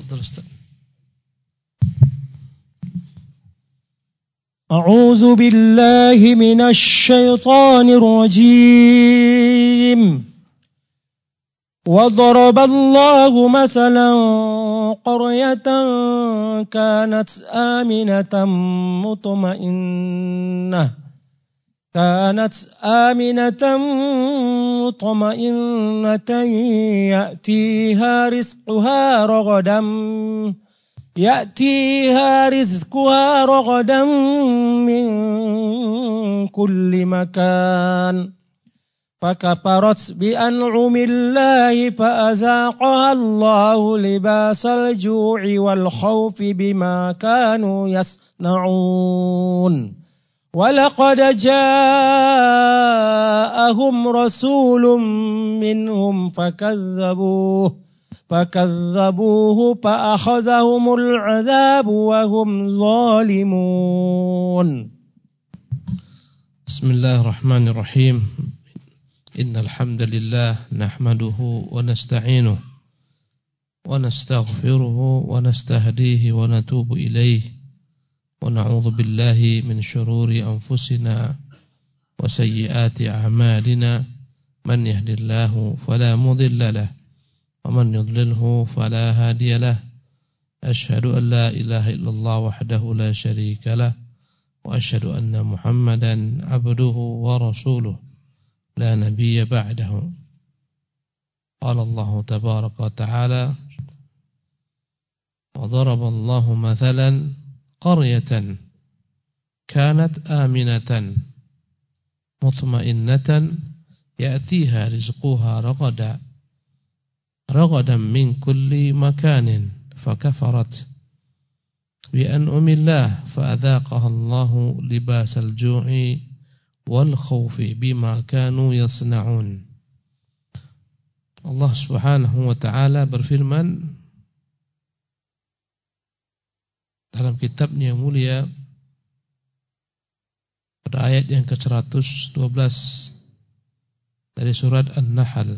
Fadhal Ustaz. أعوذ بالله من الشيطان الرجيم وضرب الله مثلا قرية كانت آمنة مطمئنة يأتيها رزقها رغدا من كل مكان فكفرت بأنعم الله فأذاقها الله لباس الجوع والخوف بما كانوا يصنعون ولقد جاءهم رسول منهم فكذبوه فأخذهم العذاب وهم ظالمون. بسم الله الرحمن الرحيم. إن الحمد لله نحمده ونستعينه ونستغفره ونستهديه ونتوب إليه ونعوذ بالله من شرور أنفسنا وسيئات أعمالنا من يهد الله فلا مضل له ومن يضلله فلا هادي له أشهد أن لا إله إلا الله وحده لا شريك له وأشهد أن محمدا عبده ورسوله لا نبي بعده. قال الله تبارك وتعالى وضرب الله مثلا قرية كانت آمنة مطمئنة يأتيها رزقها رغدا من كل مكان فكفرت بأنعم الله فأذاقها الله لباس الجوع والخوف بما كانوا يصنعون. Allah Subhanahu wa taala berfirman dalam kitabnya yang mulia pada ayat yang ke-112 dari surat An-Nahl.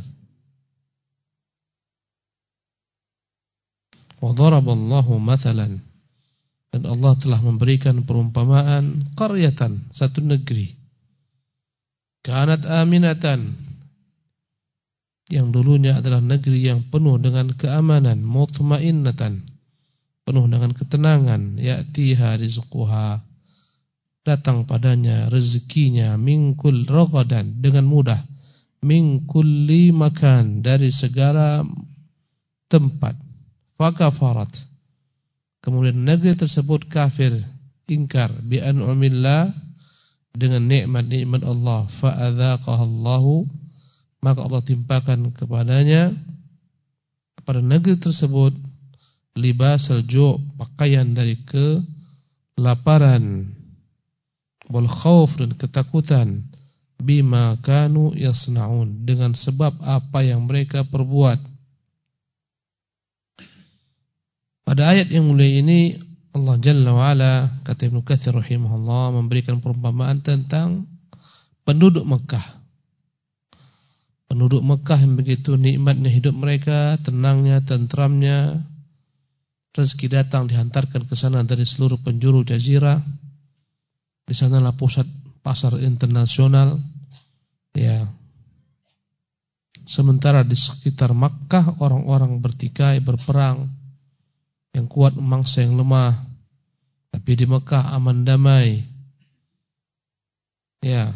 Wa daraballahu mathalan, dan Allah telah memberikan perumpamaan qaryatan, satu negeri, kanat aminatan, yang dulunya adalah negeri yang penuh dengan keamanan, mutmainnatan, penuh dengan ketenangan, ya'tiha rizquha, datang padanya rezekinya, mingkul ragadan, dengan mudah, min kulli makan, dari segala tempat. Fakafarat, kemudian negeri tersebut kafir, ingkar, bi an'umillah, dengan nikmat-nikmat Allah. Fa'adzaqaha Allahu, maka Allah timpakan kepadanya, kepada negeri tersebut, libasal ju', pakaian dari kelaparan, wal khauf, dan ketakutan, bima kanu yasna'un, dengan sebab apa yang mereka perbuat. Pada ayat yang mulia ini Allah Jalla wa'ala, kata Ibnu Katsir rahimahullah, memberikan perumpamaan tentang penduduk Mekah. Penduduk Mekah yang begitu nikmatnya hidup mereka, tenangnya, tentramnya, rezeki datang dihantarkan ke sana dari seluruh penjuru jazirah. Di sanalah pusat pasar internasional. Ya. Sementara di sekitar Makkah orang-orang bertikai, berperang, yang kuat memangsa yang lemah. Tapi di Mekah aman damai. Ya.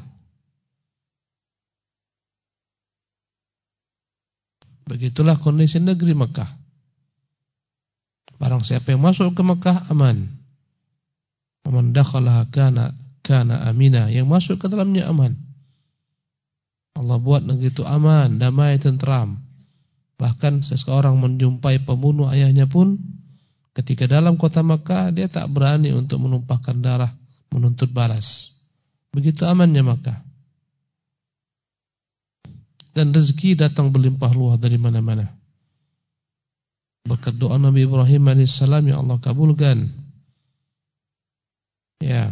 Begitulah kondisi negeri Mekah. Barang siapa yang masuk ke Mekah aman. Man dakhalaha kana amina, yang masuk ke dalamnya aman. Allah buat negeri itu aman, damai, tentram. Bahkan seseorang menjumpai pembunuh ayahnya pun, ketika dalam kota Makkah, dia tak berani untuk menumpahkan darah, menuntut balas. Begitu amannya Makkah. Dan rezeki datang berlimpah ruah dari mana-mana. Berkat doa Nabi Ibrahim AS yang Allah kabulkan. Ya.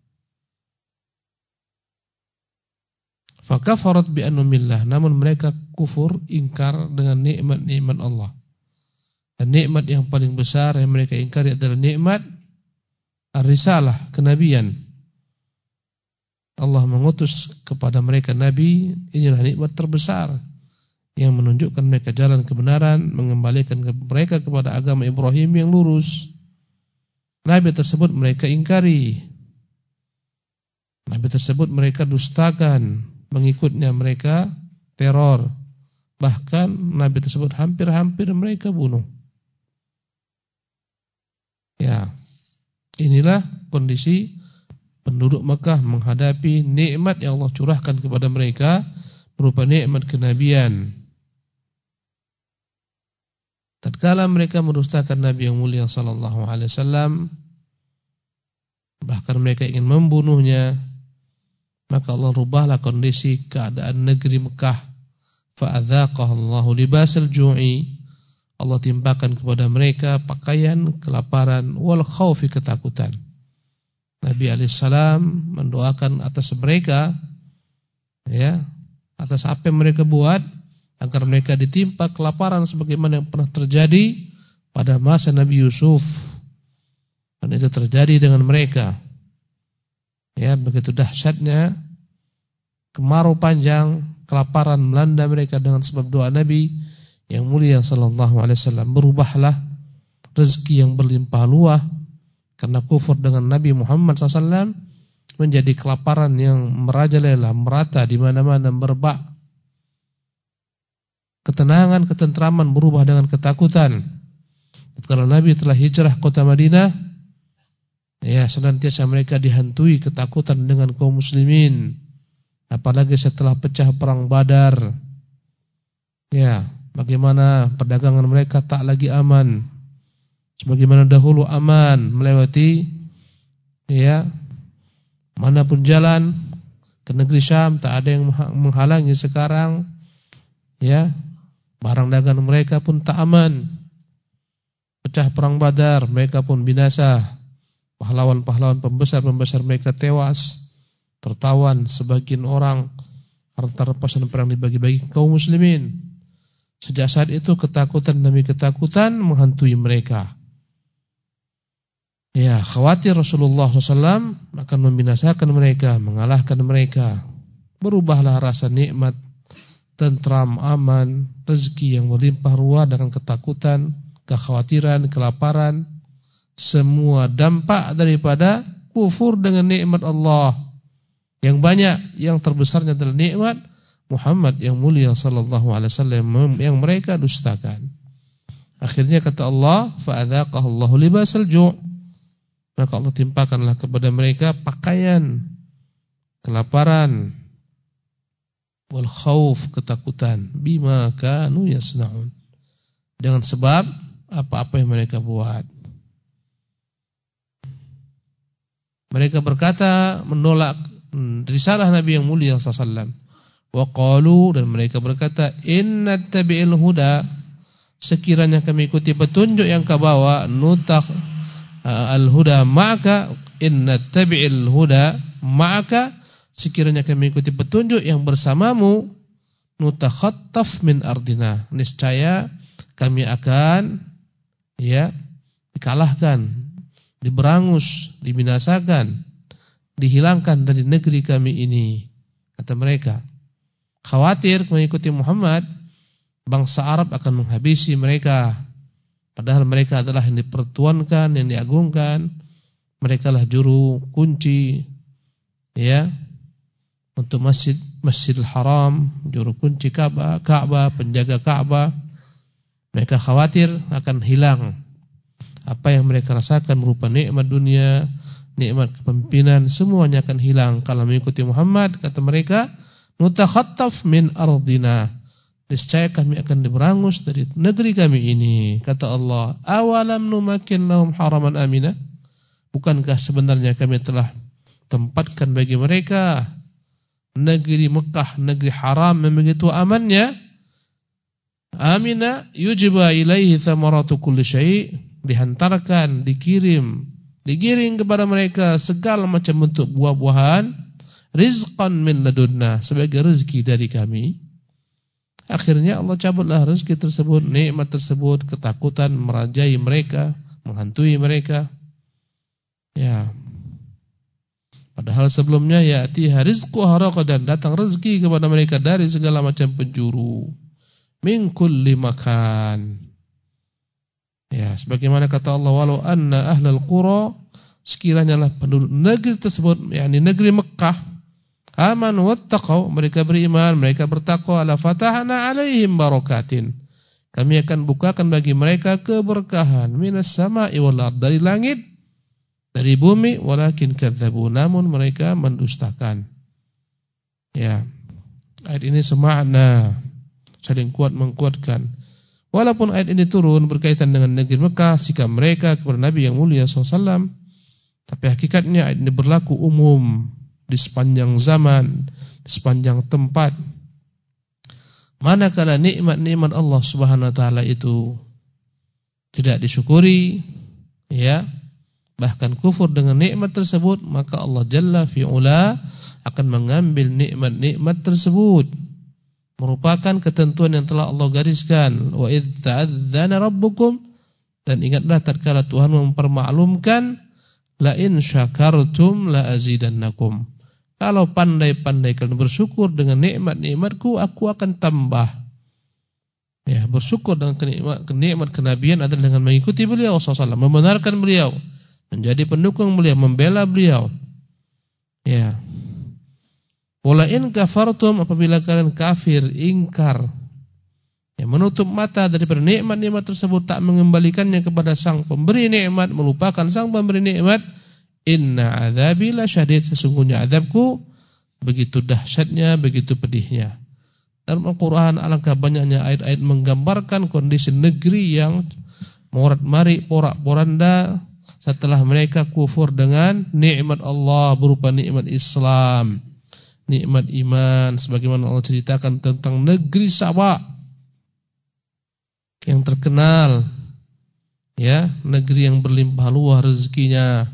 Fakafarat bi an'umillah, namun mereka kufur, ingkar dengan nikmat-nikmat Allah. Dan nikmat yang paling besar yang mereka ingkari adalah nikmat ar-risalah, kenabian. Allah mengutus kepada mereka nabi, inilah nikmat terbesar yang menunjukkan mereka jalan kebenaran, mengembalikan mereka kepada agama Ibrahim yang lurus. Nabi tersebut mereka ingkari. Nabi tersebut mereka dustakan, mengikutnya mereka teror. Bahkan Nabi tersebut hampir-hampir mereka bunuh. Ya, inilah kondisi penduduk Mekah menghadapi nikmat yang Allah curahkan kepada mereka berupa nikmat kenabian. Tatkala mereka mendustakan Nabi yang mulia sallallahu alaihi wasallam, bahkan mereka ingin membunuhnya, maka Allah rubahlah kondisi keadaan negeri Mekah. Fa'adzaqahallahu libasal ju'i, Allah timpakan kepada mereka pakaian kelaparan wal khaufi, ketakutan. Nabi alaihissalam mendoakan atas mereka, ya, atas apa yang mereka buat, agar mereka ditimpa kelaparan sebagaimana yang pernah terjadi pada masa Nabi Yusuf. Dan itu terjadi dengan mereka. Ya, begitu dahsyatnya kemarau panjang, kelaparan melanda mereka dengan sebab doa Nabi yang mulia sallallahu alaihi wasallam. Berubahlah rezeki yang berlimpah luah karena kufur dengan Nabi Muhammad SAW menjadi kelaparan yang merajalela, merata di mana-mana, merebak. Ketenangan, ketentraman berubah dengan ketakutan. Karena Nabi telah hijrah kota Madinah, ya, senantiasa mereka dihantui ketakutan dengan kaum muslimin. Apalagi setelah pecah perang Badar. Ya, bagaimana perdagangan mereka tak lagi aman. Sebagaimana dahulu aman melewati, ya, manapun jalan ke negeri Syam, tak ada yang menghalangi. Sekarang, ya, barang dagangan mereka pun tak aman. Pecah perang Badar, mereka pun binasa. Pahlawan-pahlawan pembesar-pembesar mereka tewas, tertawan sebagian orang, harta rampasan perang dibagi-bagi kaum muslimin. Sejak saat itu ketakutan demi ketakutan menghantui mereka. Ya, khawatir Rasulullah SAW akan membinasakan mereka, mengalahkan mereka. Berubahlah rasa nikmat, tentram, aman, rezeki yang berlimpah ruah dengan ketakutan, kekhawatiran, kelaparan. Semua dampak daripada kufur dengan nikmat Allah yang banyak, yang terbesarnya adalah nikmat Muhammad yang mulia sallallahu alaihi wasallam yang mereka dustakan. Akhirnya kata Allah, fa'adzaqahallahu libasal ju', maka Allah timpakanlah kepada mereka pakaian kelaparan wal khauf, ketakutan, bima kanu yasnaun, dengan sebab apa-apa yang mereka buat. Mereka berkata menolak risalah Nabi yang mulia sallallahu alaihi wasallam. Wa qalu, dan mereka berkata, inna tabi'il huda, sekiranya kami ikuti petunjuk yang kau bawa, nutakh al-huda ma'aka, inna tabi'il huda ma'aka, sekiranya kami ikuti petunjuk yang bersamamu, nutakhattaf min ardina, niscaya kami akan, ya, dikalahkan, diberangus, dibinasakan, dihilangkan dari negeri kami ini. Kata mereka, khawatir mengikuti Muhammad, bangsa Arab akan menghabisi mereka. Padahal mereka adalah yang dipertuankan, yang diagungkan. Mereka lah juru kunci, ya, untuk Masjidil Haram, juru kunci Ka'bah, penjaga Ka'bah. Mereka khawatir akan hilang apa yang mereka rasakan berupa nikmat dunia, nikmat kepemimpinan, semuanya akan hilang kalau mengikuti Muhammad. Kata mereka, nutakhattaf min ardina, niscaya kami akan diberangus dari negeri kami ini. Kata Allah, awalam numakin lahum haraman amina, bukankah sebenarnya kami telah tempatkan bagi mereka negeri Mekah, negeri haram yang begitu amannya. Amina yujiba ilaihi thamaratu kulli syai', dihantarkan, digiring kepada mereka segala macam bentuk buah-buahan, rizqan min ladunna, sebagai rezeki dari kami. Akhirnya Allah cabutlah rezeki tersebut, nikmat tersebut, ketakutan merajai mereka, menghantui mereka. Ya. Padahal sebelumnya ya'tiha rizquha ragadan, datang rezeki kepada mereka dari segala macam penjuru. Min kulli makan. Ya, sebagaimana kata Allah, walau anna ahlal qura, sekiranya lah penduduk negeri tersebut, yakni negeri Mekah, amanu wattaqau, mereka beriman, mereka bertakwa, la fatahna alaihim barakatin, kami akan bukakan bagi mereka keberkahan minas sama'i wal ard, dari langit, dari bumi, walakin kadzabu, namun mereka mendustakan. Ya. Ayat ini semakna, saling kuat menguatkan. Walaupun ayat ini turun berkaitan dengan negeri Mekah, sikap mereka kepada Nabi yang mulia SAW, tapi hakikatnya ayat ini berlaku umum di sepanjang zaman, di sepanjang tempat. Manakala nikmat-nikmat Allah Subhanahu wa taala itu tidak disyukuri, ya, bahkan kufur dengan nikmat tersebut, maka Allah Jalla fi'ula akan mengambil nikmat-nikmat tersebut. Merupakan ketentuan yang telah Allah gariskan. Wa idz ta'adzana rabbukum, dan ingatlah tatkala Tuhan mempermaklumkan, la in syakartum la azidannakum, kalau pandai-pandai kalian bersyukur dengan nikmat-nikmatku, aku akan tambah. Ya, bersyukur dengan nikmat kenabian adalah dengan mengikuti beliau SAW, membenarkan beliau, menjadi pendukung beliau, membela beliau. Ya. Wala in kafartum, apabila kalian kafir, ingkar, ya, menutup mata daripada nikmat-nikmat tersebut, tak mengembalikannya kepada sang pemberi nikmat, melupakan sang pemberi nikmat, inna azabi lasyadid, sesungguhnya azabku begitu dahsyatnya, begitu pedihnya. Dalam Al-Quran alangkah banyaknya ayat-ayat menggambarkan kondisi negeri yang morat-marik, porak-poranda setelah mereka kufur dengan nikmat Allah berupa nikmat Islam, nikmat iman, sebagaimana Allah ceritakan tentang negeri Sabah yang terkenal, ya, negeri yang berlimpah luas rezekinya.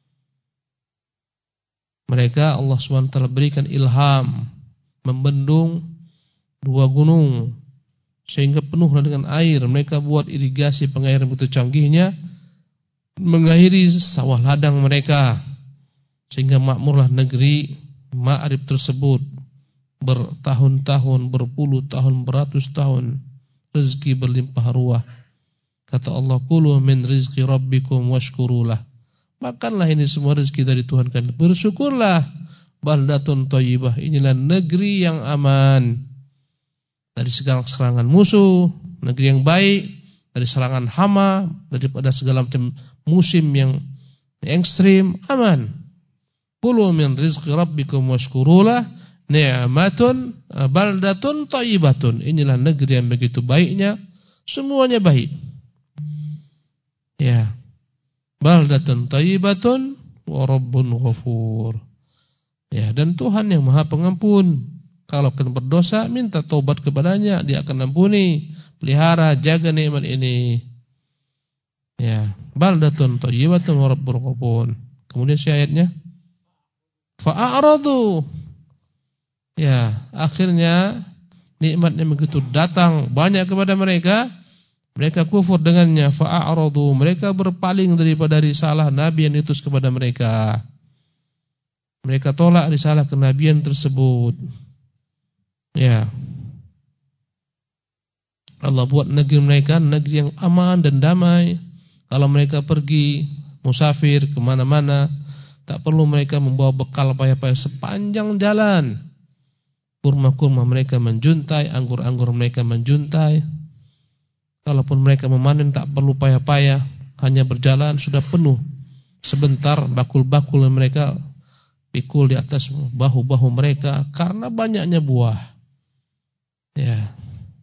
Mereka Allah SWT berikan ilham membendung dua gunung sehingga penuh dengan air. Mereka buat irigasi pengairan begitu canggihnya, mengairi sawah ladang mereka, sehingga makmurlah negeri Ma'rib tersebut bertahun-tahun, berpuluh tahun, beratus tahun, rezeki berlimpah ruah. Kata Allah, kulu min rizqi rabbikum washkurulah, makanlah ini semua rezeki dari Tuhan kalian, bersyukurlah. Baldatun thayyibah, inilah negeri yang aman dari segala serangan musuh, negeri yang baik dari serangan hama, daripada segala macam musim yang ekstrim, aman. Kulu min rizqi rabbikum washkurulah, ni'matun baldatun thayyibatun, inilah negeri yang begitu baiknya, semuanya baik. Ya. Baldatun thayyibatun wa rabbun ghafur. Ya, dan Tuhan yang Maha Pengampun. Kalau kalian berdosa, minta taubat kepadanya, Dia akan ampuni. Pelihara, jaga nikmat ini. Ya, baldatun thayyibatun wa rabbun ghafur. Kemudian si ayatnya, fa'aradu. Ya, akhirnya nikmat yang begitu datang banyak kepada mereka, mereka kufur dengannya. Fa'aradu, mereka berpaling daripada risalah Nabi yang diutus kepada mereka. Mereka tolak risalah kenabian tersebut. Ya, Allah buat negeri mereka negeri yang aman dan damai. Kalau mereka pergi musafir kemana-mana, tak perlu mereka membawa bekal payah-payah sepanjang jalan. Kurma-kurma mereka menjuntai, anggur-anggur mereka menjuntai. Kalaupun mereka memanen tak perlu payah-payah, hanya berjalan sudah penuh. Sebentar bakul-bakul mereka pikul di atas bahu-bahu mereka karena banyaknya buah. Ya.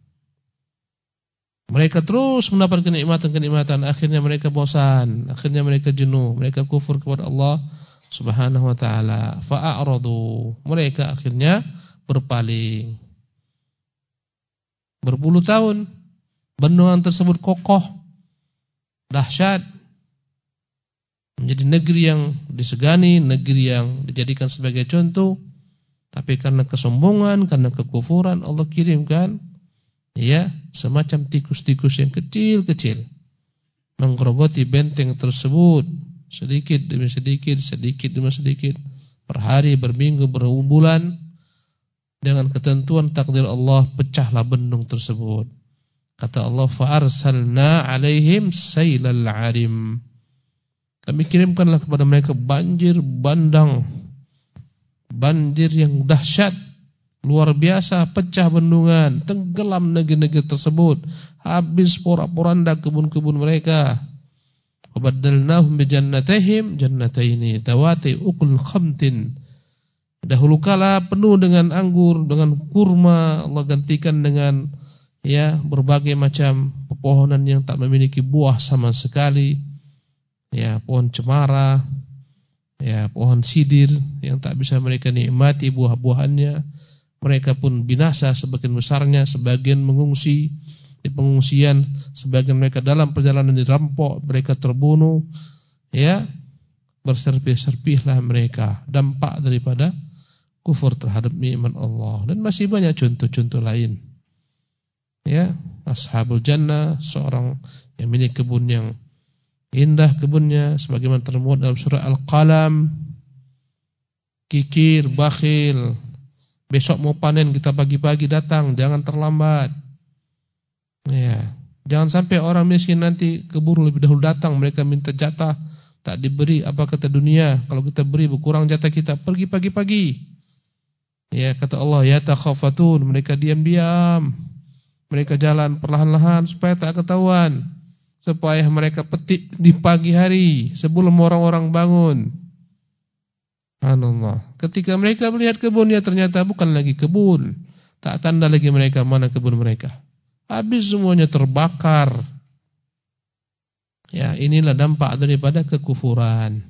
Mereka terus mendapat kenikmatan-kenikmatan, akhirnya mereka bosan, akhirnya mereka jenuh, mereka kufur kepada Allah Subhanahu wa taala. Fa'aradu, mereka akhirnya berpaling. Berpuluh tahun bendungan tersebut kokoh, dahsyat, menjadi negeri yang disegani, negeri yang dijadikan sebagai contoh. Tapi karena kesombongan, karena kekufuran, Allah kirimkan Ya, semacam tikus-tikus yang kecil-kecil menggerogoti benteng tersebut sedikit demi sedikit, sedikit demi sedikit, per hari, berminggu, berbulan. Dengan ketentuan takdir Allah pecahlah bendung tersebut. Kata Allah, fa arsalna 'alaihim sailal 'arim. Kami kirimkanlah kepada mereka banjir bandang, banjir yang dahsyat, luar biasa, pecah bendungan, tenggelam negeri-negeri tersebut, habis porak-poranda kebun-kebun mereka. Wabaddalnahum bijannatihim jannataini dawati ukul khamtin. Dahulu kala penuh dengan anggur, dengan kurma, Allah gantikan dengan berbagai macam pepohonan yang tak memiliki buah sama sekali. Ya, pohon cemara, ya, pohon sidir yang tak bisa mereka nikmati buah-buahannya. Mereka pun binasa sebagian besarnya, sebagian mengungsi di pengungsian, sebagian mereka dalam perjalanan dirampok, mereka terbunuh. Ya, berserpih-serpihlah mereka, dampak daripada kufur terhadap nikmat Allah. Dan masih banyak contoh-contoh lain. Ya, Ashabul Jannah, seorang yang memiliki kebun yang indah kebunnya, sebagaimana termuat dalam surah Al-Qalam. Kikir, bakhil, besok mau panen kita pagi-pagi datang, jangan terlambat. Ya, jangan sampai orang miskin nanti keburu lebih dahulu datang, mereka minta jatah, tak diberi. Apa kata dunia? Kalau kita beri berkurang jatah kita, pergi pagi-pagi. Ya, kata Allah, ya takhafatun, mereka diam-diam, mereka jalan perlahan-lahan supaya tak ketahuan, supaya mereka petik di pagi hari sebelum orang-orang bangun. Subhanallah. Ketika mereka melihat kebunnya, ternyata bukan lagi kebun, tak tanda lagi mereka mana kebun mereka, habis semuanya terbakar. Ya, inilah dampak daripada kekufuran.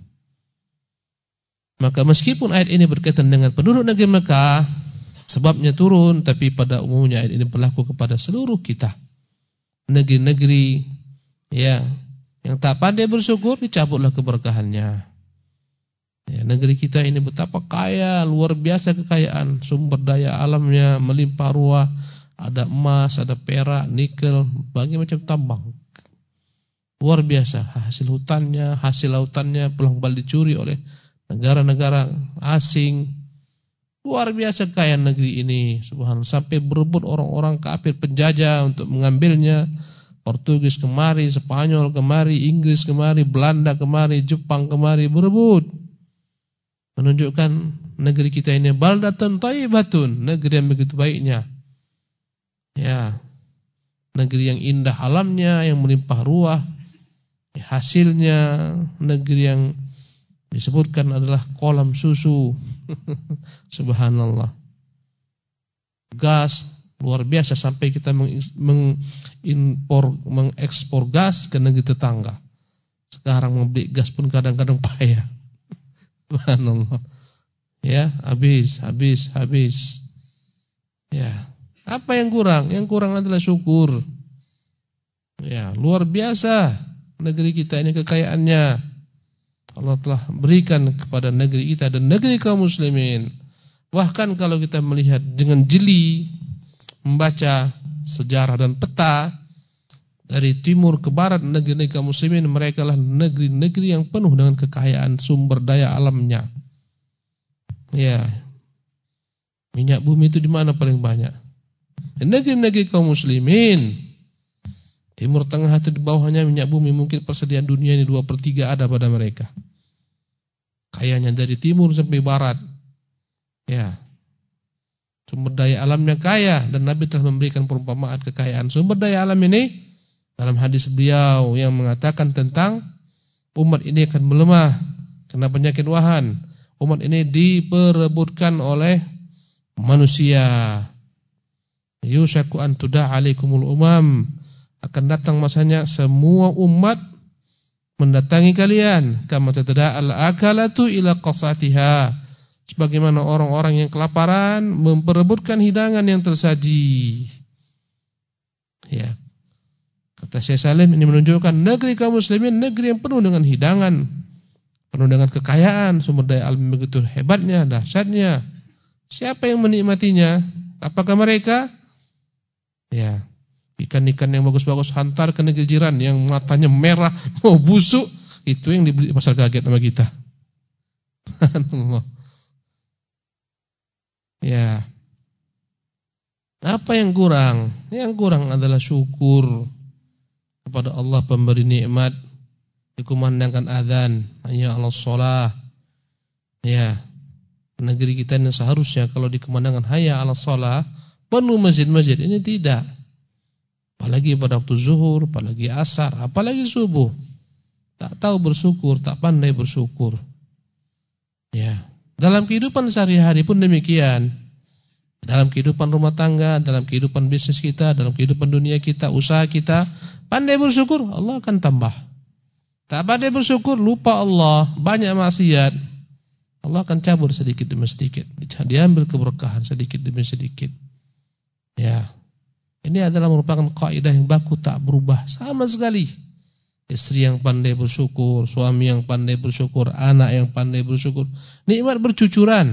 Maka meskipun ayat ini berkaitan dengan penduduk negeri Mekah, sebabnya turun, tapi pada umumnya ayat ini berlaku kepada seluruh kita. Negeri-negeri yang tak pandai bersyukur, dicabutlah keberkahannya. Ya, negeri kita ini betapa kaya, luar biasa kekayaan, sumber daya alamnya melimpah ruah, ada emas, ada perak, nikel, berbagai macam tambang. Luar biasa, hasil hutannya, hasil lautannya pulang balik dicuri oleh negara-negara asing. Luar biasa kaya negeri ini, subhanallah, sampai berebut orang-orang kafir penjajah untuk mengambilnya. Portugis kemari, Spanyol kemari, Inggris kemari, Belanda kemari, Jepang kemari, berebut. Menunjukkan negeri kita ini baldatun thayyibatun, negeri yang begitu baiknya. Ya, negeri yang indah alamnya, yang melimpah ruah, hasilnya negeri yang disebutkan adalah kolam susu. Subhanallah. Gas luar biasa, sampai kita mengekspor gas ke negeri tetangga. Sekarang membeli gas pun kadang-kadang payah. Subhanallah. Ya, habis. Ya. Apa yang kurang? Yang kurang adalah syukur. Ya, luar biasa negeri kita ini kekayaannya. Allah telah berikan kepada negeri kita dan negeri kaum muslimin. Bahkan kalau kita melihat dengan jeli, membaca sejarah dan peta dari timur ke barat negeri-negeri kaum muslimin, mereka lah negeri-negeri yang penuh dengan kekayaan sumber daya alamnya. Ya, minyak bumi itu di mana paling banyak? Negeri-negeri kaum muslimin. Timur Tengah itu di bawahnya minyak bumi, mungkin persediaan dunia ini 2/3 ada pada mereka. Kayanya dari timur sampai barat. Ya. Sumber daya alamnya kaya, dan Nabi telah memberikan perumpamaan kekayaan sumber daya alam ini dalam hadis beliau yang mengatakan tentang umat ini akan melemah karena penyakit wahan. Umat ini diperebutkan oleh manusia. Yushaku an tuda'a alaikumul umam. Akan datang masanya semua umat mendatangi kalian, kama tatada'al akalatu ila qasatiha, sebagaimana orang-orang yang kelaparan memperebutkan hidangan yang tersaji. Ya. Kata Syekh Salim, ini menunjukkan negeri kaum muslimin negeri yang penuh dengan hidangan, penuh dengan kekayaan, sumber daya alam begitu hebatnya, dahsyatnya. Siapa yang menikmatinya? Apakah mereka? Ya, Ikan-ikan yang bagus-bagus hantar ke negeri jiran yang matanya merah, mau busuk, itu yang dibeli pasar kaget sama kita. Ya. Apa yang kurang? Yang kurang adalah syukur kepada Allah pemberi nikmat. Dikumandangkan azan, hayya 'alas shalah. Ya. Negeri kita ini seharusnya kalau dikumandangkan hayya 'alas shalah, penuh masjid-masjid. Ini tidak. Apalagi pada waktu zuhur, apalagi asar, apalagi subuh. Tak tahu bersyukur, tak pandai bersyukur. Ya. Dalam kehidupan sehari-hari pun demikian. Dalam kehidupan rumah tangga, dalam kehidupan bisnis kita, dalam kehidupan dunia kita, usaha kita, pandai bersyukur, Allah akan tambah. Tak pandai bersyukur, lupa Allah, banyak maksiat, Allah akan cabut sedikit demi sedikit. Diambil keberkahan sedikit demi sedikit. Ya. Ini adalah merupakan kaidah yang baku, tak berubah sama sekali. Istri yang pandai bersyukur, suami yang pandai bersyukur, anak yang pandai bersyukur, nikmat bercucuran.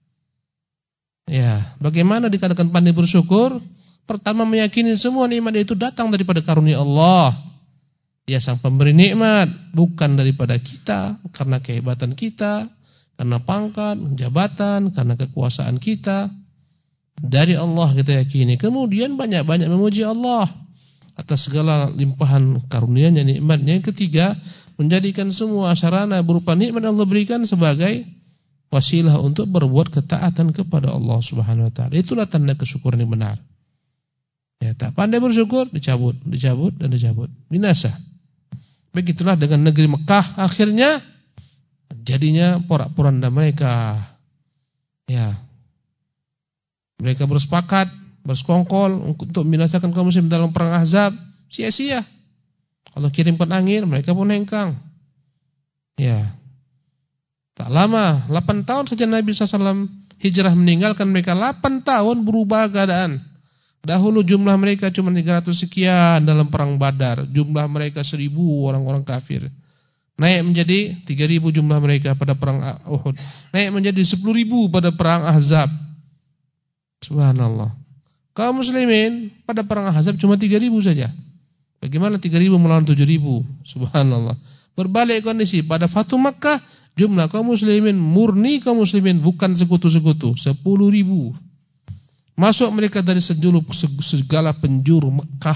Ya, bagaimana dikatakan pandai bersyukur? Pertama meyakini semua nikmat itu datang daripada karunia Allah. Dia sang pemberi nikmat, bukan daripada kita, karena kehebatan kita, karena pangkat, jabatan, karena kekuasaan kita. Dari Allah kita yakini. Kemudian banyak-banyak memuji Allah atas segala limpahan karunia-Nya, nikmat-Nya. Yang ketiga, menjadikan semua sarana berupa nikmat Allah berikan sebagai wasilah untuk berbuat ketaatan kepada Allah Subhanahu wa taala. Itulah tanda kesyukuran yang benar. Ya, tak pandai bersyukur, dicabut dan dicabut. Binasa. Begitulah dengan negeri Mekah, akhirnya jadinya porak-poranda mereka. Ya. Mereka bersepakat, bersekongkol untuk membinasakan kaum muslim dalam perang Ahzab, sia-sia. Allah kirimkan angin, mereka pun hengkang. Ya. Tak lama, 8 tahun saja Nabi SAW hijrah meninggalkan mereka. 8 tahun berubah keadaan. Dahulu jumlah mereka cuma 300 sekian dalam perang Badar. Jumlah mereka 1000 orang-orang kafir. Naik menjadi 3000 jumlah mereka pada perang Uhud. Naik menjadi 10.000 pada perang Ahzab. Subhanallah. Kaum muslimin pada perang Ahzab cuma 3.000 saja. Bagaimana 3.000 melawan 7.000? Subhanallah. Berbalik kondisi pada Fathu Makkah, jumlah kaum muslimin, murni kaum muslimin, bukan sekutu-sekutu, 10.000. Masuk mereka dari segala penjuru Mekah.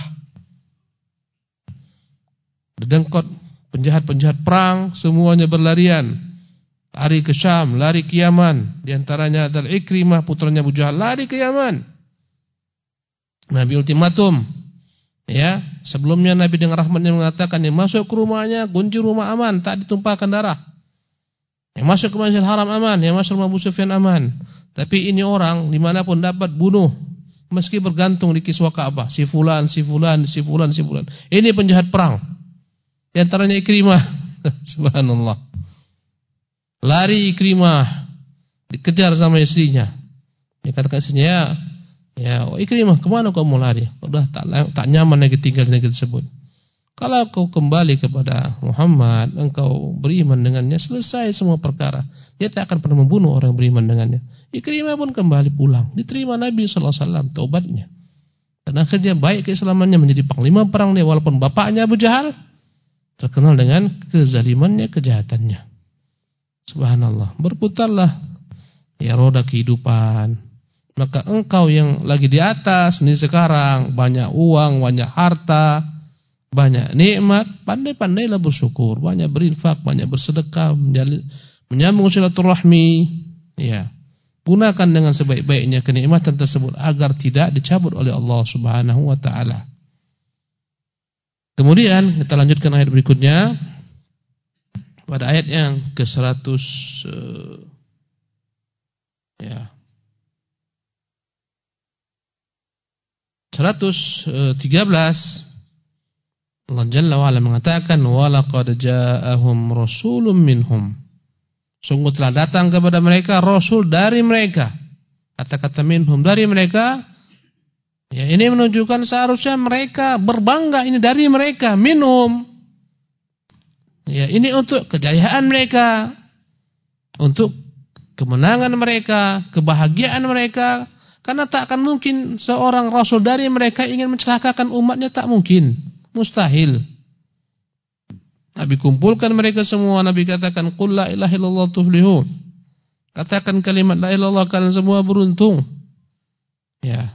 Dedengkot penjahat-penjahat perang, semuanya berlarian. Lari ke Syam, lari ke Yaman. Di antaranya adalah Ikrimah, putranya Abu Jahal, lari ke Yaman. Nabi ultimatum. Ya, sebelumnya Nabi dengan rahmatnya mengatakan, yang masuk ke rumahnya, kunci rumah aman, tak ditumpahkan darah. Yang masuk ke Masjidil Haram aman, yang masuk rumah Abu Sufyan aman. Tapi ini orang dimanapun dapat bunuh, meski bergantung di kiswah Ka'bah. Si fulan, si fulan, si fulan, si fulan. Ini penjahat perang. Di antaranya Ikrimah. Subhanallah. Lari Ikrimah, dikejar sama istrinya. Dia katakan istrinya, ya Ikrimah, kemana kau mau lari? Udah tak nyaman lagi tinggal di negeri tersebut. Kalau kau kembali kepada Muhammad, engkau beriman dengannya, selesai semua perkara. Dia tak akan pernah membunuh orang yang beriman dengannya. Ikrimah pun kembali pulang. Diterima Nabi SAW taubatnya. Dan akhirnya baik keislamannya, menjadi panglima perang dia. Walaupun bapaknya Abu Jahal terkenal dengan kezalimannya, kejahatannya. Subhanallah. Berputarlah ya roda kehidupan. Maka engkau yang lagi di atas ini sekarang, banyak uang, banyak harta, banyak nikmat, pandai-pandailah bersyukur, banyak berinfak, banyak bersedekah, menyambung silaturahmi. Ya. Gunakan dengan sebaik-baiknya kenikmatan tersebut agar tidak dicabut oleh Allah Subhanahu wa taala. Kemudian kita lanjutkan ayat berikutnya. Pada ayat yang ke-100 113 Allah Jalla wa Ala mengatakan walaqad ja'ahum rasulun minhum. Sungguh telah datang kepada mereka rasul dari mereka. Kata-kata minhum, dari mereka. Ya, ini menunjukkan seharusnya mereka berbangga, ini dari mereka, minhum. Ya, ini untuk kejayaan mereka, untuk kemenangan mereka, kebahagiaan mereka, Karena tak akan mungkin seorang rasul dari mereka ingin mencelakakan umatnya, tak mungkin. Mustahil. Nabi kumpulkan mereka semua, Nabi katakan qul la ilaha illallah tuflihun. Katakan kalimat la ilaha illallah, kalian semua beruntung. Ya.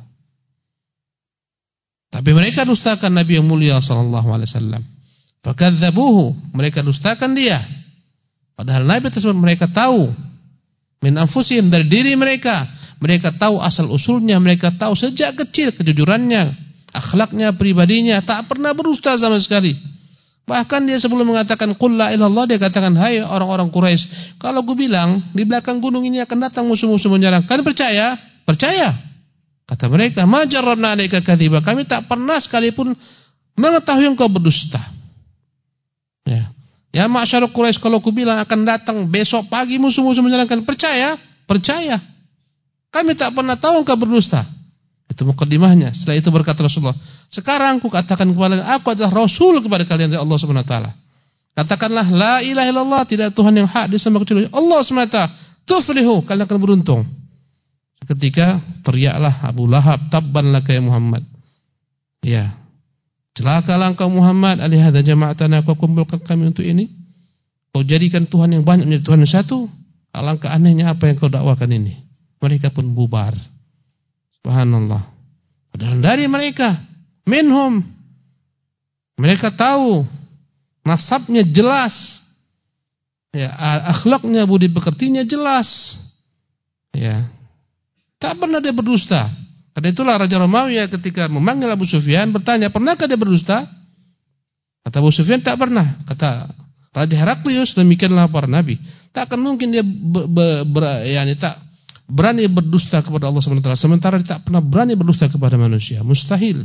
Tapi mereka dustakan Nabi yang mulia sallallahu alaihi wasallam. Fakadzabuhu, mereka dustakan dia. Padahal Nabi tersebut mereka tahu min anfusihim, dari diri mereka. Mereka tahu asal usulnya, mereka tahu sejak kecil kejujurannya, akhlaknya, pribadinya, tak pernah berdusta sama sekali. Bahkan dia sebelum mengatakan qul la ilaha illallah, dia katakan, hai orang-orang Quraisy, kalau gue bilang di belakang gunung ini akan datang musuh-musuh menyerang, kalian percaya? Percaya. Kata mereka, ma jarrabna 'alaika kadziba, kami tak pernah sekalipun mengetahui engkau berdusta. Ya. Ya ma'syarul Quraisy, kalau aku bilang akan datang besok pagi musuh-musuh menyerang, kalian percaya? Percaya. Kami tak pernah tahu engkau berdusta. Itu mukadimahnya. Setelah itu berkata Rasulullah, sekarang aku katakan kepada aku adalah Rasul kepada kalian dari Allah Subhanahu wa taala. Katakanlah la ilaha illallah, tidak Tuhan yang hak disembah kecuali Allah semata. Tuflihu, kalian akan beruntung. Ketika teriaklah Abu Lahab, tabban laka ya Muhammad. Ya. Celakalah engkau Muhammad, alihadza jama'atana, kau kumpulkan kami untuk ini. Kau jadikan Tuhan yang banyak menjadi Tuhan yang satu. Alangkah anehnya apa yang kau dakwakan ini. Mereka pun bubar. Subhanallah. Padahal dari mereka, minhum, mereka tahu nasabnya jelas. Ya, akhlaknya, budi pekertinya jelas. Ya. Tak pernah dia berdusta. Karena itulah Raja Romawi ketika memanggil Abu Sufyan bertanya, pernahkah dia berdusta? Kata Abu Sufyan, tak pernah. Kata Raja Heraklius, demikianlah para nabi. Tak akan mungkin dia tak berani berdusta kepada Allah SWT, sementara dia tak pernah berani berdusta kepada manusia. Mustahil.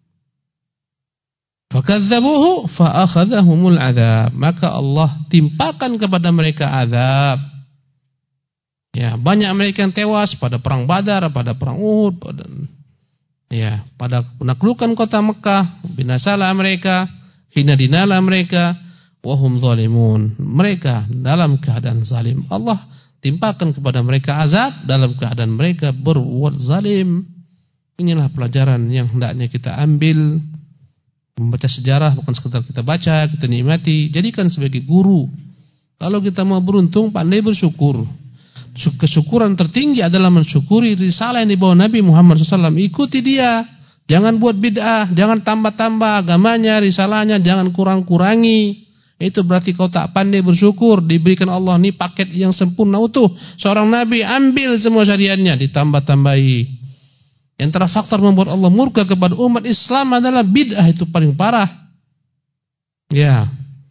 Fakadzabuhu fa'akhadzahumul adzab, maka Allah timpakan kepada mereka azab. Ya, banyak mereka yang tewas pada perang Badar, pada perang Uhud, pada penaklukan kota Mekah, binasalah mereka, hina dinalah mereka, wahum zalimun. Mereka dalam keadaan zalim. Allah timpakan kepada mereka azab dalam keadaan mereka berbuat zalim. Inilah pelajaran yang hendaknya kita ambil. Membaca sejarah bukan sekedar kita baca, kita nikmati, jadikan sebagai guru. Kalau kita mau beruntung, pandai bersyukur. Kesyukuran tertinggi adalah mensyukuri risalah yang dibawa Nabi Muhammad SAW. Ikuti dia. Jangan buat bid'ah, jangan tambah-tambah agamanya, risalahnya, jangan kurang-kurangi. Itu berarti kau tak pandai bersyukur. Diberikan Allah ini paket yang sempurna utuh. Seorang Nabi ambil semua syariatnya, ditambah-tambahi. Yang antara faktor membuat Allah murka kepada umat Islam adalah bid'ah, itu paling parah. Ya.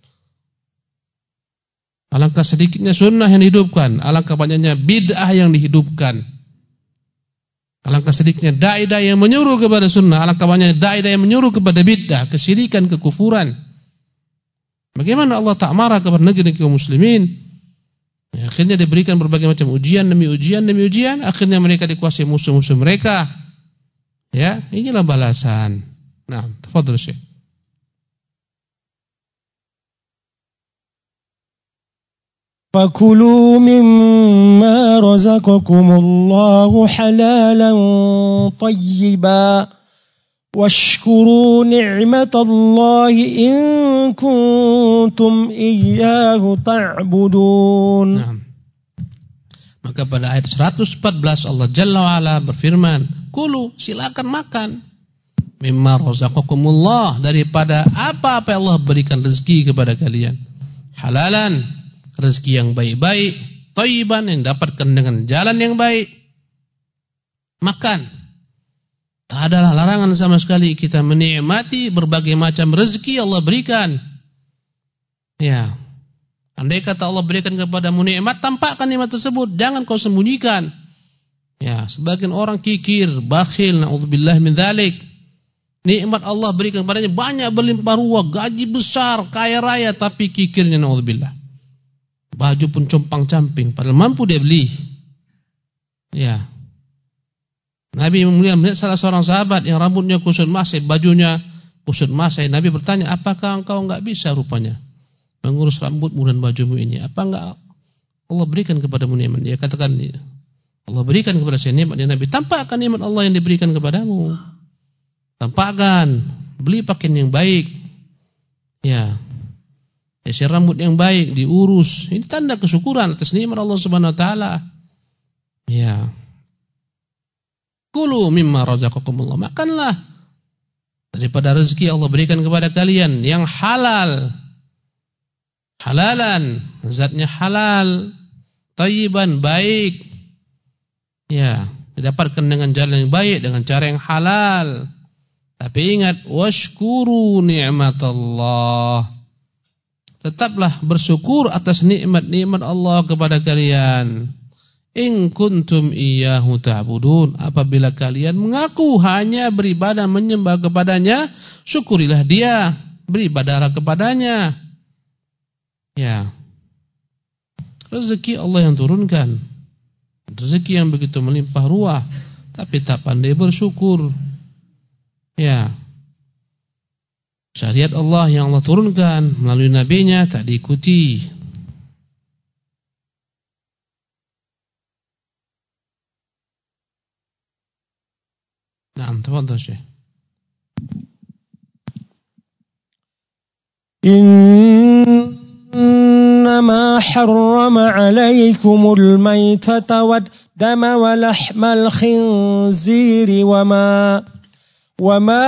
Alangkah sedikitnya sunnah yang dihidupkan, alangkah banyaknya bid'ah yang dihidupkan. Alangkah sedikitnya dai-dai yang menyuruh kepada sunnah, alangkah banyaknya dai-dai yang menyuruh kepada bid'ah, kesyirikan, kekufuran. Bagaimana Allah tak marah kepada negeri kaum muslimin? Ya, akhirnya diberikan berbagai macam ujian demi ujian demi ujian, akhirnya mereka dikuasai musuh-musuh mereka. Ya, inilah balasan. Nah, tafadhol Syekh. فَكُلُوا مِمَّا رَزَقَكُمُ اللَّهُ حَلَالًا طَيِّبًا وَاشْكُرُوا نِعْمَةَ اللَّهِ إِن كُنتُمْ إِيَّاهُ تَعْبُدُونَ. Nah. Maka pada ayat 114 Allah Jalla wa'ala berfirman, kulu, silakan makan, mimma razaqakumullah, daripada apa-apa yang Allah berikan rezeki kepada kalian, halalan, rezeki yang baik-baik, thayyiban, yang dapatkan dengan jalan yang baik. Makan. Tak adalah larangan sama sekali kita menikmati berbagai macam rezeki Allah berikan. Ya. Andai kata Allah berikan kepadamu nikmat, tampakkan nikmat tersebut, jangan kau sembunyikan. Ya, sebagian orang kikir, bakhil, na'udzubillah min dzalik. Nikmat Allah berikan kepadanya banyak, berlimpah ruah, gaji besar, kaya raya, tapi kikirnya na'udzubillah. Baju pun compang-camping, padahal mampu dia beli. Ya. Nabi melihat salah seorang sahabat yang rambutnya kusut masai, bajunya kusut masai. Nabi bertanya, apakah engkau enggak bisa rupanya mengurus rambutmu dan bajumu ini? Apa enggak Allah berikan kepadamu nikmat? Dia katakan, Allah berikan kepada saya nikmat ya Nabi, tampakkan nikmat Allah yang diberikan kepadamu. Tampakkan, beli pakaian yang baik. Ya. Isi rambut yang baik, diurus. Ini tanda kesyukuran atas nikmat Allah Subhanahu wa taala. Ya. Kulu mimma razaqakumullah. Makanlah daripada rezeki Allah berikan kepada kalian yang halal. Halalan, zatnya halal, thayyiban, baik. Ya, didapatkan dengan jalan yang baik, dengan cara yang halal. Tapi ingat, washkuru ni'matallah. Tetaplah bersyukur atas nikmat-nikmat Allah kepada kalian. In kuntum iyyahu ta'budun. Apabila kalian mengaku hanya beribadah menyembah kepadanya, syukurilah dia, beribadahlah kepadanya. Ya. Rezeki Allah yang turunkan. Rezeki yang begitu melimpah ruah, tapi tak pandai bersyukur. Ya. Syariat Allah yang Allah turunkan melalui nabinya tak diikuti. Naam, tafadhal Syekh. إنما حرم عليكم الميتة والدم ولحم الخنزير وما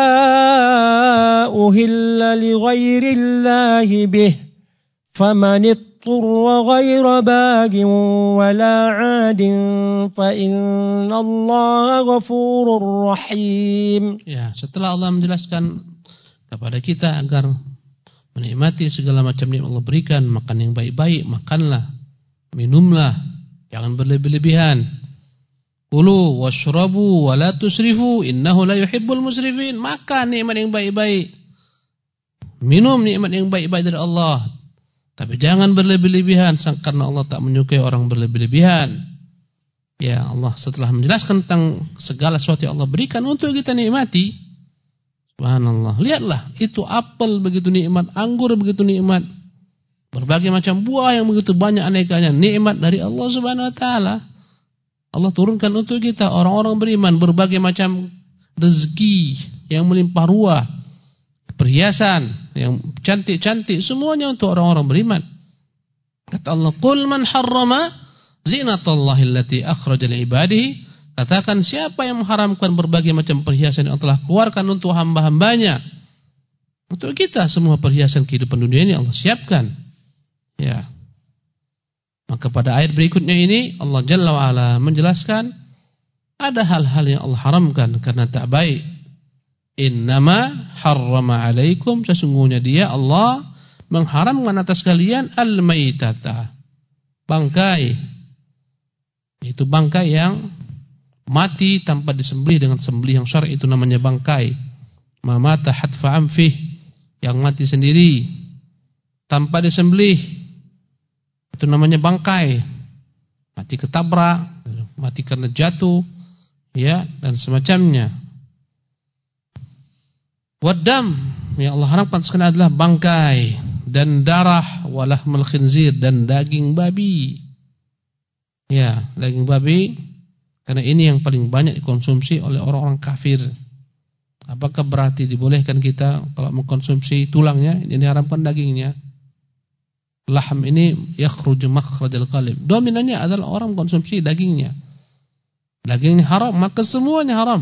أهل لغير الله به فمن اضطر غير باغ ولا عاد فإن الله غفور رحيم. Ya, setelah Allah menjelaskan kepada kita agar menikmati segala macam nikmat Allah berikan, makan yang baik-baik, makanlah, minumlah, jangan berlebih-lebihan. Kulu washrabu wa la tusrifu innahu la yuhibbul musrifin. Makan nikmat yang baik-baik, minum nikmat yang baik-baik dari Allah, tapi jangan berlebih-lebihan karena Allah tak menyukai orang berlebih-lebihan. Ya, Allah setelah menjelaskan tentang segala sesuatu yang Allah berikan untuk kita nikmati, subhanallah, lihatlah, itu apel begitu nikmat, anggur begitu nikmat, berbagai macam buah yang begitu banyak anekanya, nikmat dari Allah Subhanahu wa taala. Allah turunkan untuk kita orang-orang beriman berbagai macam rezeki yang melimpah ruah, perhiasan yang cantik-cantik, semuanya untuk orang-orang beriman. Kata Allah, "Qul man harrama zinatallahi allati akhraja li ibadihi." Katakan, siapa yang mengharamkan berbagai macam perhiasan yang telah keluarkan untuk hamba-hambanya. Untuk kita semua perhiasan kehidupan dunia ini Allah siapkan. Ya. Maka pada ayat berikutnya ini Allah Jalla wa'ala menjelaskan ada hal-hal yang Allah haramkan karena tak baik. Innama harrama alaikum, sesungguhnya dia Allah mengharamkan atas kalian al-maitata, bangkai. Itu bangkai yang mati tanpa disembelih dengan sembelih yang syar'i, itu namanya bangkai. Mamata hatfa amfih, yang mati sendiri tanpa disembelih, itu namanya bangkai. Mati ketabrak, mati karena jatuh, ya, dan semacamnya. Waddam, yang Allah harapkan sekali adalah bangkai dan darah, walahmul khinzir, dan daging babi. Ya, daging babi. Karena ini yang paling banyak dikonsumsi oleh orang-orang kafir. Apakah berarti dibolehkan kita kalau mengkonsumsi tulangnya? Ini diharamkan dagingnya. Lahm ini yakhruju makhrajal qalb. Dominannya adalah orang mengkonsumsi dagingnya. Dagingnya haram, maka semuanya haram.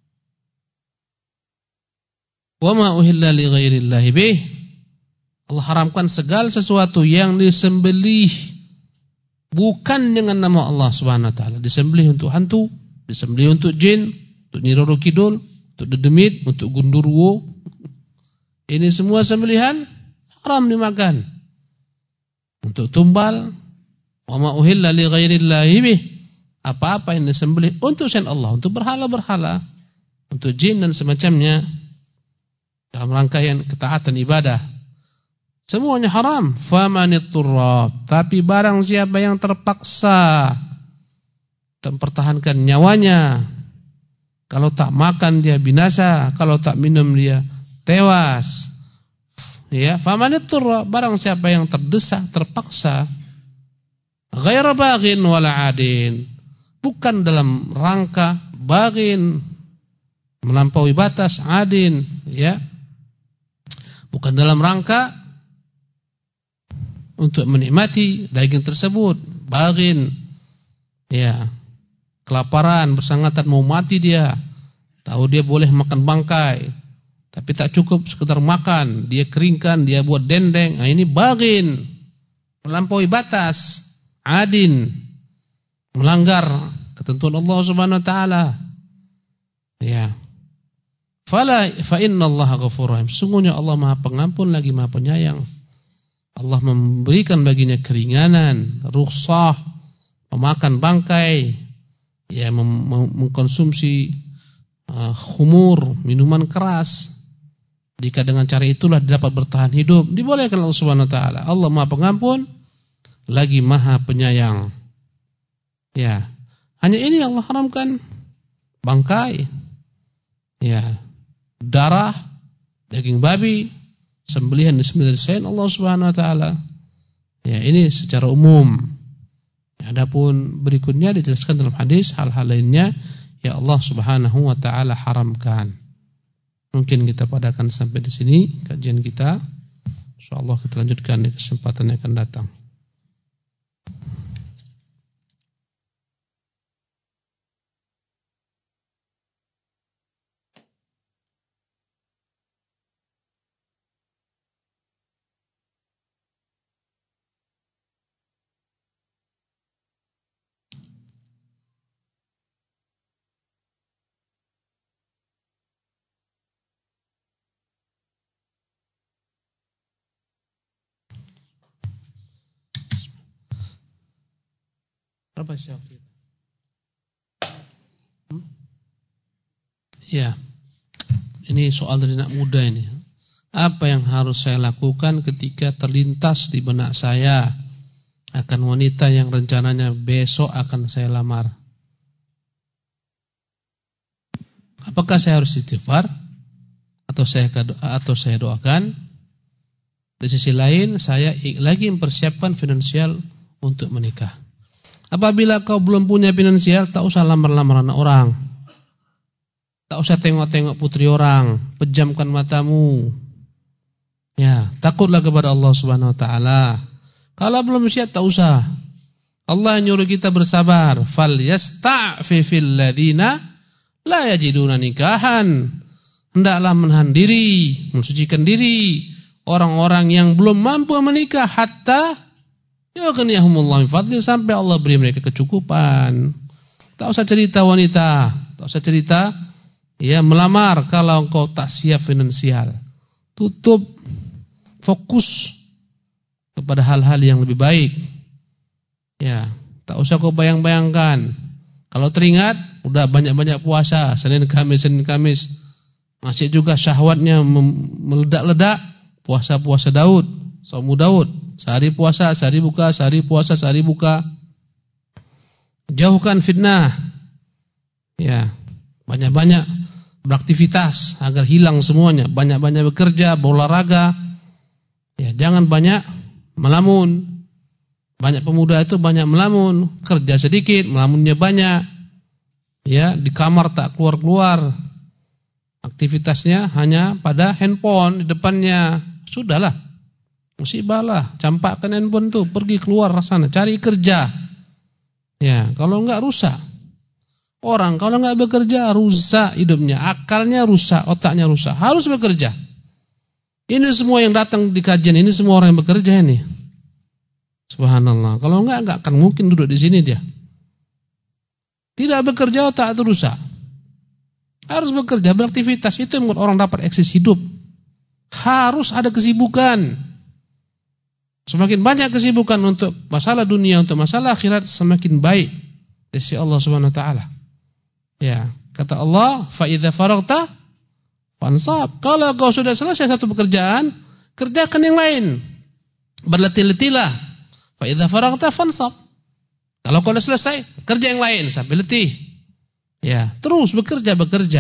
Wa ma uhilla li ghairillahi bih. Allah haramkan segala sesuatu yang disembelih bukan dengan nama Allah Subhanahu wa taala. Disembelih untuk hantu, disembelih untuk jin, untuk Nyi Roro Kidul, untuk dedemit, untuk gundurwo. Ini semua sembelihan haram dimakan. Untuk tumbal, wa ma uhilla li ghairillahi bih. Apa-apa yang disembelih untuk selain Allah, untuk berhala-berhala, untuk jin dan semacamnya dalam rangkaian ketaatan ibadah, semuanya haram. Famanitturra, tapi barang siapa yang terpaksa mempertahankan nyawanya, kalau tak makan dia binasa, kalau tak minum dia tewas. Ya, famanitturra, barang siapa yang terdesak, terpaksa, ghaira baghin wala adin, bukan dalam rangka baghin, melampaui batas, adin, ya. Bukan dalam rangka untuk menikmati daging tersebut, baghin, ya. Kelaparan, bersangatan mau mati dia. Tahu dia boleh makan bangkai, tapi tak cukup sekedar makan, dia keringkan, dia buat dendeng. Nah, ini baghin, melampaui batas, adin, melanggar ketentuan Allah Subhanahu wa taala. Ya. Fa innallaha ghafurur rahim. Sesungguhnya Allah Maha Pengampun lagi Maha Penyayang. Allah memberikan baginya keringanan, rukhsah memakan bangkai, ya, mengkonsumsi khumur, minuman keras. Jika dengan cara itulah dapat bertahan hidup, dibolehkan Allah Subhanahu wa taala. Allah Maha Pengampun lagi Maha Penyayang. Ya. Hanya ini Allah haramkan bangkai, ya, darah, daging babi, sembelihan dari selain Allah Subhanahu wa taala. Ya, ini secara umum. Adapun berikutnya dijelaskan dalam hadis hal-hal lainnya ya Allah Subhanahu wa taala haramkan. Mungkin kita padakan sampai di sini kajian kita. Insyaallah kita lanjutkan di kesempatan yang akan datang. Apa Syafiq? Ya. Ini soal dari anak muda ini. Apa yang harus saya lakukan ketika terlintas di benak saya akan wanita yang rencananya besok akan saya lamar? Apakah saya harus istighfar atau saya doakan? Di sisi lain saya lagi mempersiapkan finansial untuk menikah. Apabila kau belum punya finansial, tak usah lamar-lamar anak orang. Tak usah tengok-tengok putri orang, pejamkan matamu. Ya, takutlah kepada Allah Subhanahu wa taala. Kalau belum siap tak usah. Allah nyuruh kita bersabar. Fal yasta'fifil ladzina la yajiduna nikahan. Hendaklah menahan diri, mensucikan diri orang-orang yang belum mampu menikah hatta yughniyahumullahu min fadli, sampai Allah beri mereka kecukupan. Tak usah cerita wanita, tak usah cerita ya melamar kalau engkau tak siap finansial. Tutup, fokus kepada hal-hal yang lebih baik. Ya, tak usah kau bayang-bayangkan. Kalau teringat, udah banyak-banyak puasa, Senin Kamis. Masih juga syahwatnya meledak-ledak, puasa-puasa Daud, saumu Daud. Sehari puasa, sehari buka, sehari puasa, sehari buka. Jauhkan fitnah. Ya, banyak-banyak beraktivitas agar hilang semuanya. Banyak-banyak bekerja, berolahraga. Ya, jangan banyak melamun. Banyak pemuda itu banyak melamun, kerja sedikit, melamunnya banyak. Ya, di kamar tak keluar-keluar. Aktivitasnya hanya pada handphone di depannya. Sudahlah. Musibah lah, campakkan handphone tuh, pergi keluar sana, cari kerja. Ya, kalau enggak rusak. Orang kalau enggak bekerja rusak hidupnya, akalnya rusak, otaknya rusak. Harus bekerja. Ini semua yang datang di kajian ini semua orang yang bekerja ini. Subhanallah. Kalau enggak akan mungkin duduk di sini dia. Tidak bekerja otak itu rusak. Harus bekerja, beraktivitas, itu yang membuat orang dapat eksis hidup. Harus ada kesibukan. Semakin banyak kesibukan untuk masalah dunia, untuk masalah akhirat, semakin baik di sisi Allah Subhanahu wa taala. Ya, kata Allah, fa idza faragta fansab. Kalau kau sudah selesai satu pekerjaan, kerjakan yang lain. Berletih-letihlah. Fa idza faragta fansab. Kalau kau sudah selesai, kerja yang lain sampai letih. Ya, terus bekerja.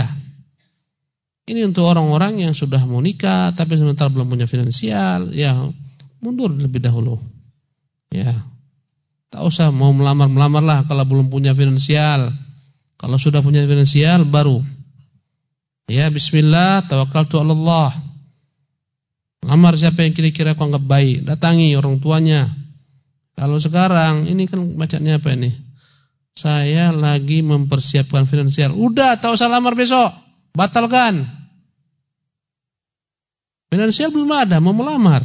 Ini untuk orang-orang yang sudah mau nikah tapi sementara belum punya finansial, ya mundur lebih dahulu. Ya. Tak Tak usah mau melamar-melamarlah kalau belum punya finansial. Kalau sudah punya finansial baru. Ya bismillah, tawakkaltu 'ala Allah. Lamar siapa yang kira-kira kau anggap baik, datangi orang tuanya. Kalau sekarang ini kan bacanya apa ini? Saya lagi mempersiapkan finansial. Udah, tak usah lamar besok. Batalkan. Finansial belum ada, mau melamar.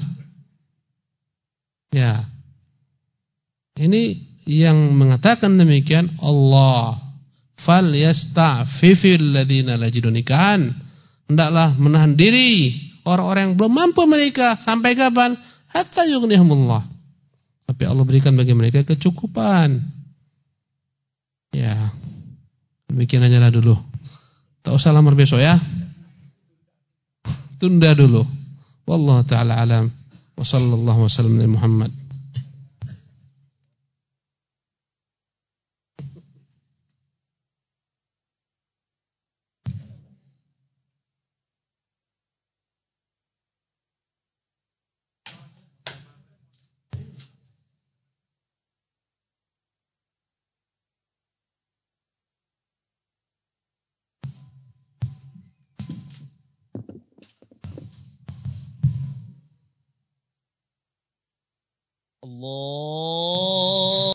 Ya. Ini yang mengatakan demikian Allah. Fal yasta'fifil ladzina la yajidun nikahan. Hendaklah menahan diri orang-orang yang belum mampu menikah sampai kapan? Hatta yughnihumullah. Tapi Allah berikan bagi mereka kecukupan. Ya. Demikian aja lah dulu. Tak usah lamar besok ya. Tunda dulu. Wallahu taala alam. Wa sallallahu wasallam ala Muhammad.